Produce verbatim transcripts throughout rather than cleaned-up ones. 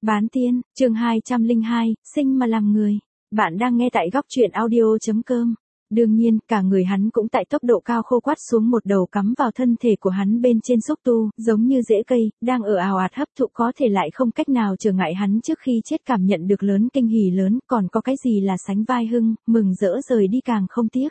Bán tiên, chương hai trăm lẻ hai, sinh mà làm người. Bạn đang nghe tại góc truyện audio.com. Đương nhiên, cả người hắn cũng tại tốc độ cao khô quắt xuống, một đầu cắm vào thân thể của hắn bên trên xúc tu, giống như rễ cây, đang ở ào ạt hấp thụ, có thể lại không cách nào trở ngại hắn trước khi chết cảm nhận được lớn kinh hỉ lớn, còn có cái gì là sánh vai hưng, mừng rỡ rời đi càng không tiếc.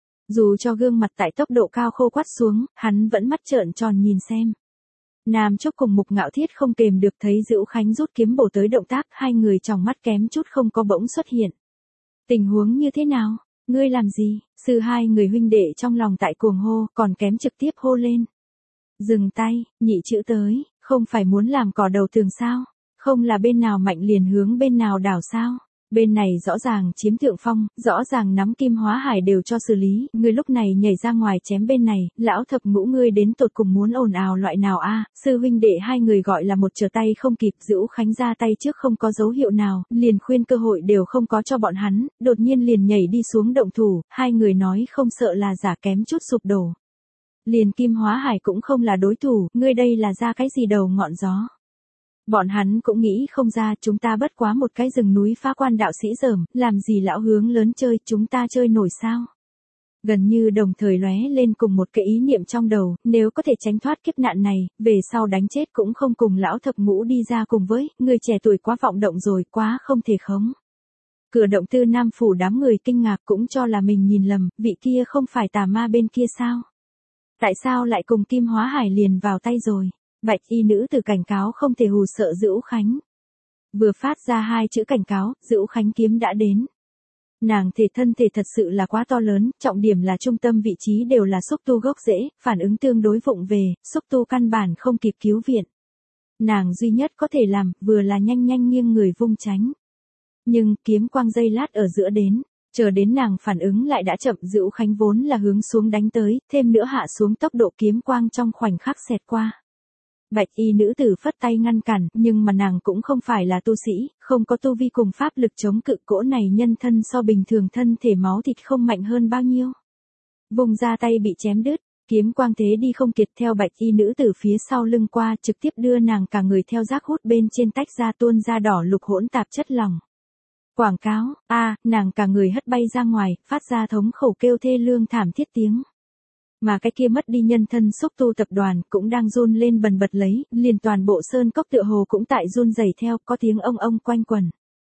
Dù cho gương mặt tại tốc độ cao khô quắt xuống, hắn vẫn mắt trợn tròn nhìn xem. Nam Chúc cùng Mục Ngạo Thiết không kềm được thấy Dữu Khánh rút kiếm bổ tới động tác, hai người trong mắt kém chút không có bỗng xuất hiện. Tình huống như thế nào? Ngươi làm gì? Sư hai người huynh đệ trong lòng tại cuồng hô, còn kém trực tiếp hô lên. Dừng tay, nhị chữ tới, không phải muốn làm cỏ đầu tường sao? Không là bên nào mạnh liền hướng bên nào đảo sao? Bên này rõ ràng chiếm thượng phong, rõ ràng nắm Kim Hóa Hải đều cho xử lý, ngươi lúc này nhảy ra ngoài chém bên này, lão thập ngũ ngươi đến tột cùng muốn ồn ào loại nào a? Sư huynh đệ hai người gọi là một trở tay không kịp, Dữu Khánh ra tay trước không có dấu hiệu nào, liền khuyên cơ hội đều không có cho bọn hắn, đột nhiên liền nhảy đi xuống động thủ, hai người nói không sợ là giả kém chút sụp đổ. Liền Kim Hóa Hải cũng không là đối thủ, ngươi đây là ra cái gì đầu ngọn gió? Bọn hắn cũng nghĩ không ra, chúng ta bất quá một cái rừng núi phá quan đạo sĩ dởm, làm gì lão hướng lớn chơi, chúng ta chơi nổi sao? Gần như đồng thời lóe lên cùng một cái ý niệm trong đầu, nếu có thể tránh thoát kiếp nạn này, về sau đánh chết cũng không cùng lão thập ngũ đi ra cùng với, người trẻ tuổi quá vọng động rồi, quá không thể khống. Cửa động Tư Nam phủ đám người kinh ngạc cũng cho là mình nhìn lầm, vị kia không phải tà ma bên kia sao? Tại sao lại cùng Kim Hóa Hải liền vào tay rồi? Bạch y nữ tử cảnh cáo không thể hù sợ Dữu Khánh. Vừa phát ra hai chữ cảnh cáo, Dữu Khánh kiếm đã đến. Nàng thể thân thể thật sự là quá to lớn, trọng điểm là trung tâm vị trí đều là xúc tu gốc rễ, phản ứng tương đối vụng về, xúc tu căn bản không kịp cứu viện. Nàng duy nhất có thể làm, vừa là nhanh nhanh nghiêng người vung tránh. Nhưng, kiếm quang giây lát ở giữa đến. Chờ đến nàng phản ứng lại đã chậm, Dữu Khánh vốn là hướng xuống đánh tới, thêm nữa hạ xuống tốc độ kiếm quang trong khoảnh khắc xẹt qua. Bạch y nữ tử phất tay ngăn cản, nhưng mà nàng cũng không phải là tu sĩ, không có tu vi cùng pháp lực chống cự, cỗ này nhân thân so bình thường thân thể máu thịt không mạnh hơn bao nhiêu. Vùng ra tay bị chém đứt, kiếm quang thế đi không kiệt theo bạch y nữ tử phía sau lưng qua, trực tiếp đưa nàng cả người theo rác hút bên trên tách ra tuôn ra đỏ lục hỗn tạp chất lỏng. Quảng cáo, a, à, nàng cả người hất bay ra ngoài, phát ra thống khẩu kêu thê lương thảm thiết tiếng. Mà cái kia mất đi nhân thân xúc tu tập đoàn cũng đang run lên bần bật lấy, liền toàn bộ sơn cốc tựa hồ cũng tại run rẩy theo, có tiếng ông ông quanh quẩn.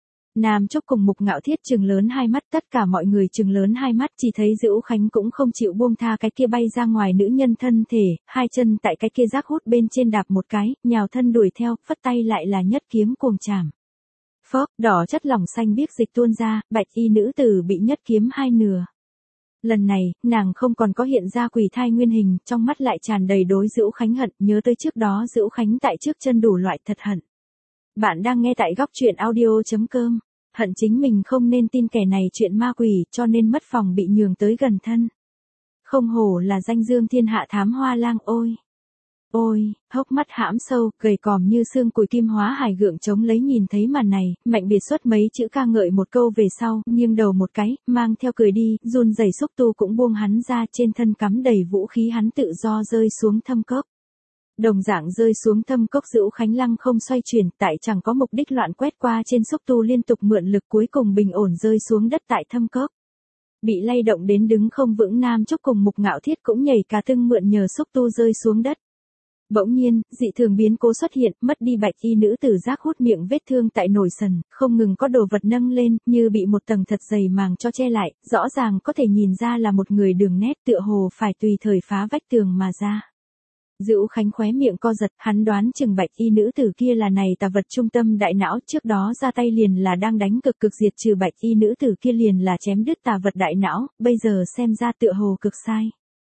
Nam Chúc cùng Mục Ngạo Thiết trừng lớn hai mắt, tất cả mọi người trừng lớn hai mắt, chỉ thấy Dữu Khánh cũng không chịu buông tha cái kia bay ra ngoài nữ nhân thân thể, hai chân tại cái kia rác hút bên trên đạp một cái, nhào thân đuổi theo, phất tay lại là nhất kiếm cuồng chảm. Phốc, đỏ chất lỏng xanh biếc dịch tuôn ra, bạch y nữ tử bị nhất kiếm hai nửa. Lần này, nàng không còn có hiện ra quỷ thai nguyên hình, trong mắt lại tràn đầy đối Dữu Khánh hận, nhớ tới trước đó Dữu Khánh tại trước chân đủ loại thật hận. Bạn đang nghe tại góc truyện audio.com. Hận chính mình không nên tin kẻ này chuyện ma quỷ, cho nên mất phòng bị nhường tới gần thân. Không hổ là danh dương thiên hạ thám hoa lang ôi. Ôi, hốc mắt hãm sâu, gầy còm như xương cùi Kim Hóa Hải gượng chống lấy nhìn thấy màn này, mạnh biệt xuất mấy chữ ca ngợi một câu về sau, nghiêng đầu một cái, mang theo cười đi, run rẩy xúc tu cũng buông hắn ra, trên thân cắm đầy vũ khí hắn tự do rơi xuống thâm cốc. Đồng dạng rơi xuống thâm cốc, Dữu Khánh lăng không xoay chuyển, tại chẳng có mục đích loạn quét qua trên xúc tu liên tục mượn lực, cuối cùng bình ổn rơi xuống đất tại thâm cốc. Bị lay động đến đứng không vững Nam Chúc cùng Mục Ngạo Thiết cũng nhảy cả tưng mượn nhờ xúc tu rơi xuống đất. Bỗng nhiên, dị thường biến cố xuất hiện, mất đi bạch y nữ tử giác hút miệng vết thương tại nổi sần, không ngừng có đồ vật nâng lên, như bị một tầng thật dày màng cho che lại, rõ ràng có thể nhìn ra là một người đường nét tựa hồ phải tùy thời phá vách tường mà ra. Dữu Khánh khóe miệng co giật, hắn đoán chừng bạch y nữ tử kia là này tà vật trung tâm đại não, trước đó ra tay liền là đang đánh cực cực diệt trừ bạch y nữ tử kia liền là chém đứt tà vật đại não, bây giờ xem ra tựa hồ cực sai.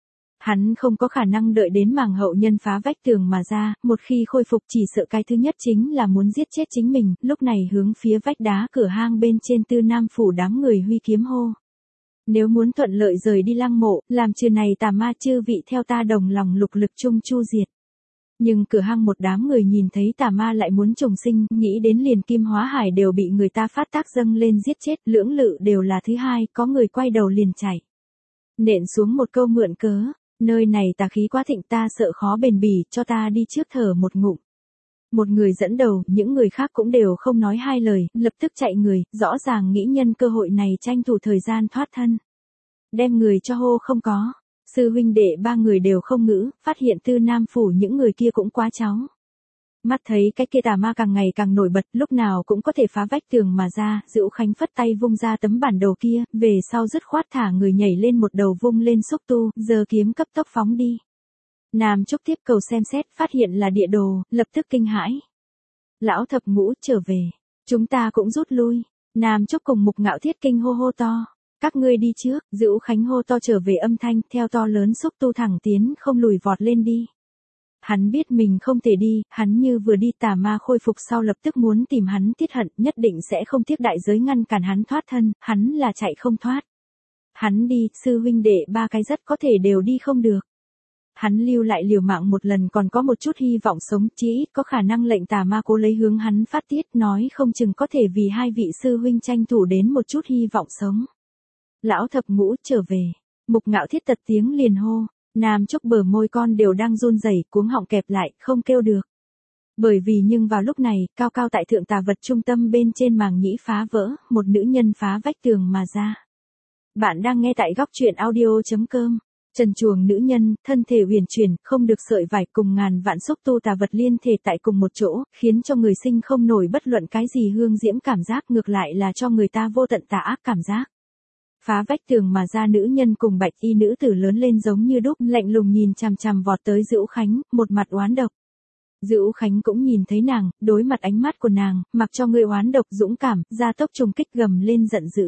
Hắn không có khả năng đợi đến màng hậu nhân phá vách tường mà ra, một khi khôi phục chỉ sợ cái thứ nhất chính là muốn giết chết chính mình, lúc này hướng phía vách đá cửa hang bên trên Tư Nam phủ đám người huy kiếm hô. Nếu muốn thuận lợi rời đi lăng mộ, làm trừ này tà ma chư vị theo ta đồng lòng lục lực chung chu diệt. Nhưng cửa hang một đám người nhìn thấy tà ma lại muốn trùng sinh, nghĩ đến liền Kim Hóa Hải đều bị người ta phát tác dâng lên giết chết, lưỡng lự đều là thứ hai, có người quay đầu liền chạy. Nện xuống một câu mượn cớ. Nơi này tà khí quá thịnh, ta sợ khó bền bỉ, cho ta đi trước thở một ngụm. Một người dẫn đầu, những người khác cũng đều không nói hai lời, lập tức chạy người, rõ ràng nghĩ nhân cơ hội này tranh thủ thời gian thoát thân. Đem người cho hô không có. Sư huynh đệ ba người đều không ngữ, phát hiện Tư Nam phủ những người kia cũng quá cháu. Mắt thấy cái kia tà ma càng ngày càng nổi bật, lúc nào cũng có thể phá vách tường mà ra, Dữu Khánh phất tay vung ra tấm bản đồ kia, về sau dứt khoát thả người nhảy lên một đầu vung lên xúc tu, giơ kiếm cấp tốc phóng đi. Nam Trúc tiếp cầu xem xét, phát hiện là địa đồ, lập tức kinh hãi. Lão thập ngũ trở về, chúng ta cũng rút lui. Nam Trúc cùng Mục Ngạo Thiết kinh hô hô to. Các ngươi đi trước, Dữu Khánh hô to trở về âm thanh, theo to lớn xúc tu thẳng tiến không lùi vọt lên đi. Hắn biết mình không thể đi, hắn như vừa đi tà ma khôi phục sau lập tức muốn tìm hắn tiết hận, nhất định sẽ không tiếc đại giới ngăn cản hắn thoát thân, hắn là chạy không thoát. Hắn đi, sư huynh đệ ba cái rất có thể đều đi không được. Hắn lưu lại liều mạng một lần còn có một chút hy vọng sống, chí ít có khả năng lệnh tà ma cố lấy hướng hắn phát tiết, nói không chừng có thể vì hai vị sư huynh tranh thủ đến một chút hy vọng sống. Lão thập ngũ trở về, Mục Ngạo Thiết tật tiếng liền hô, Nam Trúc bờ môi con đều đang run rẩy, cuống họng kẹp lại, không kêu được. Bởi vì nhưng vào lúc này, cao cao tại thượng tà vật trung tâm bên trên màng nhĩ phá vỡ, một nữ nhân phá vách tường mà ra. Bạn đang nghe tại góc truyện audio chấm com. Trần truồng nữ nhân, thân thể huyền chuyển, không được sợi vải cùng ngàn vạn xúc tu tà vật liên thể tại cùng một chỗ, khiến cho người sinh không nổi bất luận cái gì hương diễm cảm giác, ngược lại là cho người ta vô tận tà ác cảm giác. Phá vách tường mà ra nữ nhân cùng bạch y nữ tử lớn lên giống như đúc, lạnh lùng nhìn chằm chằm vọt tới Dữu Khánh, một mặt oán độc. Dữu Khánh cũng nhìn thấy nàng, đối mặt ánh mắt của nàng, mặc cho người oán độc dũng cảm, gia tốc trùng kích gầm lên giận dữ.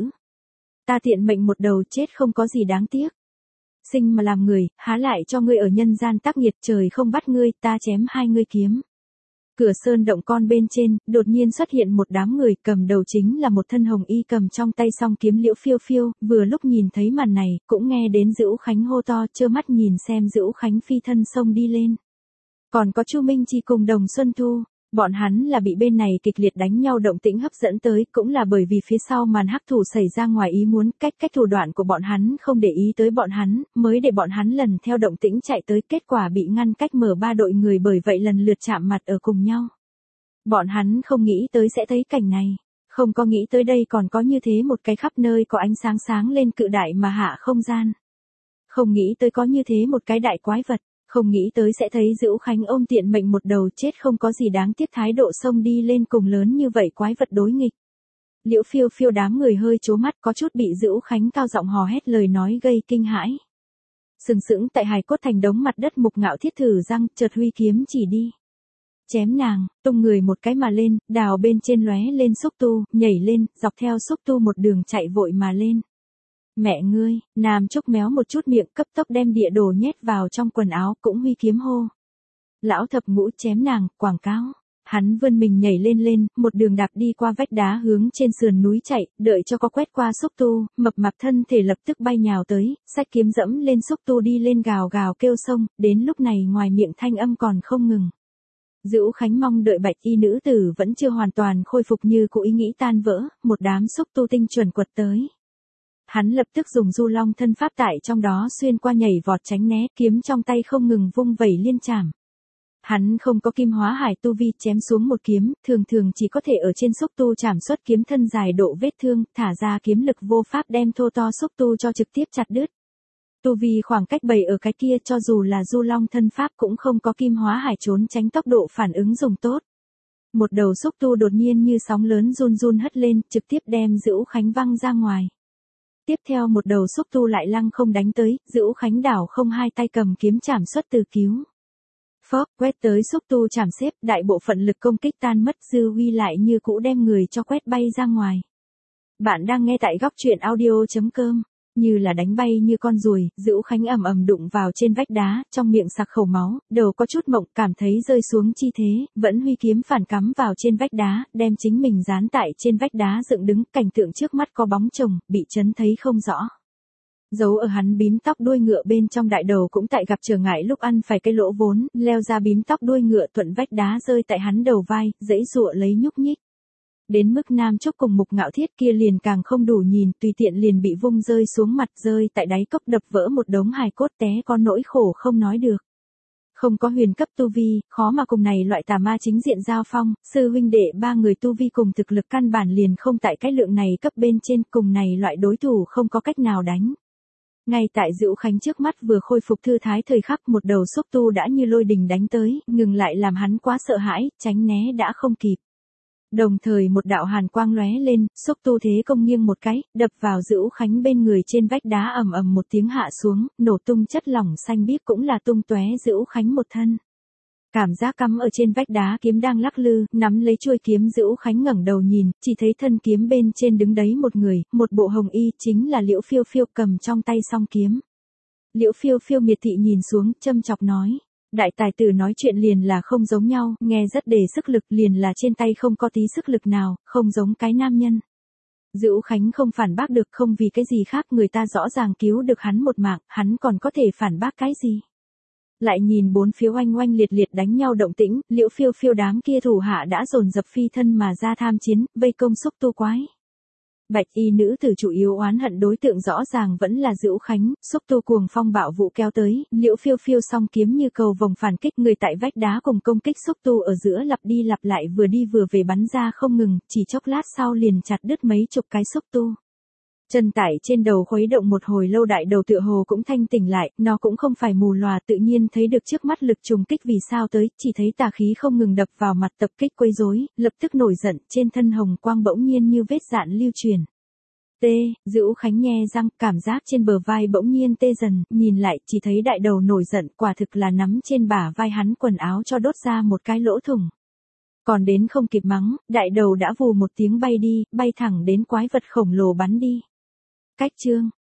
Ta tiện mệnh một đầu chết không có gì đáng tiếc. Sinh mà làm người, há lại cho ngươi ở nhân gian tác nghiệt, trời không bắt ngươi, ta chém hai ngươi kiếm. Cửa sơn động con bên trên, đột nhiên xuất hiện một đám người, cầm đầu chính là một thân hồng y cầm trong tay song kiếm Liễu Phiêu Phiêu, vừa lúc nhìn thấy màn này, cũng nghe đến Dữu Khánh hô to, trơ mắt nhìn xem Dữu Khánh phi thân sông đi lên. Còn có Chu Minh Chi cùng Đồng Xuân Thu, bọn hắn là bị bên này kịch liệt đánh nhau động tĩnh hấp dẫn tới, cũng là bởi vì phía sau màn hắc thủ xảy ra ngoài ý muốn, cách cách thủ đoạn của bọn hắn không để ý tới bọn hắn, mới để bọn hắn lần theo động tĩnh chạy tới, kết quả bị ngăn cách mở ba đội người, bởi vậy lần lượt chạm mặt ở cùng nhau. Bọn hắn không nghĩ tới sẽ thấy cảnh này, không có nghĩ tới đây còn có như thế một cái khắp nơi có ánh sáng sáng lên cự đại mà hạ không gian. Không nghĩ tới có như thế một cái đại quái vật. Không nghĩ tới sẽ thấy Dữu Khánh ôm tiện mệnh một đầu chết không có gì đáng tiếc thái độ xông đi lên cùng lớn như vậy quái vật đối nghịch. Liễu Phiêu Phiêu đám người hơi chố mắt, có chút bị Dữu Khánh cao giọng hò hét lời nói gây kinh hãi. Sừng sững tại hài cốt thành đống mặt đất, Mục Ngạo Thiết thử răng, chợt huy kiếm chỉ đi. Chém nàng, tung người một cái mà lên, đào bên trên lóe lên xúc tu, nhảy lên, dọc theo xúc tu một đường chạy vội mà lên. Mẹ ngươi, Nam Trúc méo một chút miệng, cấp tốc đem địa đồ nhét vào trong quần áo, cũng huy kiếm hô. Lão thập ngũ chém nàng, quảng cáo. Hắn vươn mình nhảy lên lên, một đường đạp đi qua vách đá hướng trên sườn núi chạy, đợi cho có quét qua xúc tu, mập mạp thân thể lập tức bay nhào tới, xách kiếm dẫm lên xúc tu đi lên gào gào kêu sông, đến lúc này ngoài miệng thanh âm còn không ngừng. Dữu Khánh mong đợi bạch y nữ tử vẫn chưa hoàn toàn khôi phục như cũ ý nghĩ tan vỡ, một đám xúc tu tinh chuẩn quật tới. Hắn lập tức dùng du long thân pháp tại trong đó xuyên qua nhảy vọt tránh né, kiếm trong tay không ngừng vung vẩy liên chảm. Hắn không có kim hóa hải tu vi, chém xuống một kiếm, thường thường chỉ có thể ở trên xúc tu chảm xuất kiếm thân dài độ vết thương, thả ra kiếm lực vô pháp đem thô to xúc tu cho trực tiếp chặt đứt. Tu vi khoảng cách bầy ở cái kia, cho dù là du long thân pháp cũng không có kim hóa hải trốn tránh tốc độ phản ứng dùng tốt. Một đầu xúc tu đột nhiên như sóng lớn run run hất lên, trực tiếp đem Dữu Khánh văng ra ngoài. Tiếp theo một đầu xúc tu lại lăng không đánh tới, Dữu Khánh đảo không hai tay cầm kiếm chảm xuất từ cứu. Phóp, quét tới xúc tu chảm xếp, đại bộ phận lực công kích tan mất, dư huy lại như cũ đem người cho quét bay ra ngoài. Bạn đang nghe tại góc truyện audio chấm com. Như là đánh bay như con ruồi, Dữu Khánh ầm ầm đụng vào trên vách đá, trong miệng sặc khẩu máu, đầu có chút mộng, cảm thấy rơi xuống chi thế, vẫn huy kiếm phản cắm vào trên vách đá, đem chính mình dán tại trên vách đá dựng đứng, cảnh tượng trước mắt có bóng chồng, bị chấn thấy không rõ. Giấu ở hắn bím tóc đuôi ngựa bên trong đại đầu cũng tại gặp trở ngại lúc ăn phải cái lỗ vốn, leo ra bím tóc đuôi ngựa thuận vách đá rơi tại hắn đầu vai, dãy dụa lấy nhúc nhích. Đến mức Nam Trúc cùng Mục Ngạo Thiết kia liền càng không đủ nhìn, tùy tiện liền bị vung rơi xuống mặt, rơi tại đáy cốc đập vỡ một đống hài cốt, té con nỗi khổ không nói được. Không có huyền cấp tu vi, khó mà cùng này loại tà ma chính diện giao phong, sư huynh đệ ba người tu vi cùng thực lực căn bản liền không tại cái lượng này cấp bên trên, cùng này loại đối thủ không có cách nào đánh. Ngay tại Dữu Khánh trước mắt vừa khôi phục thư thái thời khắc, một đầu xúc tu đã như lôi đình đánh tới, ngừng lại làm hắn quá sợ hãi, tránh né đã không kịp. Đồng thời một đạo hàn quang lóe lên, xúc tu thế công nghiêng một cái, đập vào Dữu Khánh bên người trên vách đá, ầm ầm một tiếng hạ xuống, nổ tung chất lỏng xanh biếc cũng là tung tóe Dữu Khánh một thân. Cảm giác cắm ở trên vách đá kiếm đang lắc lư, nắm lấy chuôi kiếm Dữu Khánh ngẩng đầu nhìn, chỉ thấy thân kiếm bên trên đứng đấy một người, một bộ hồng y, chính là Liễu Phiêu Phiêu cầm trong tay song kiếm. Liễu Phiêu Phiêu miệt thị nhìn xuống, châm chọc nói. Đại tài tử nói chuyện liền là không giống nhau, nghe rất đề sức lực, liền là trên tay không có tí sức lực nào, không giống cái nam nhân. Dữu Khánh không phản bác được, không vì cái gì khác, người ta rõ ràng cứu được hắn một mạng, hắn còn có thể phản bác cái gì. Lại nhìn bốn phía oanh oanh liệt liệt đánh nhau động tĩnh, Liễu Phiêu Phiêu đám kia thủ hạ đã dồn dập phi thân mà ra tham chiến, vây công xúc tu quái. Bạch y nữ tử chủ yếu oán hận đối tượng rõ ràng vẫn là Dữu Khánh, xúc tu cuồng phong bạo vụ kéo tới, Liễu Phiêu Phiêu song kiếm như cầu vồng phản kích, người tại vách đá cùng công kích xúc tu ở giữa lặp đi lặp lại, vừa đi vừa về bắn ra không ngừng, chỉ chốc lát sau liền chặt đứt mấy chục cái xúc tu. Chân tải trên đầu khuấy động một hồi lâu, đại đầu tựa hồ cũng thanh tỉnh lại, nó cũng không phải mù lòa, tự nhiên thấy được trước mắt lực trùng kích vì sao tới, chỉ thấy tà khí không ngừng đập vào mặt tập kích quấy rối, lập tức nổi giận, trên thân hồng quang bỗng nhiên như vết dạn lưu truyền. Tê, Dữu Khánh nhe răng, cảm giác trên bờ vai bỗng nhiên tê dần, nhìn lại chỉ thấy đại đầu nổi giận, quả thực là nắm trên bả vai hắn quần áo cho đốt ra một cái lỗ thủng. Còn đến không kịp mắng, đại đầu đã vù một tiếng bay đi, bay thẳng đến quái vật khổng lồ bắn đi. Cách chương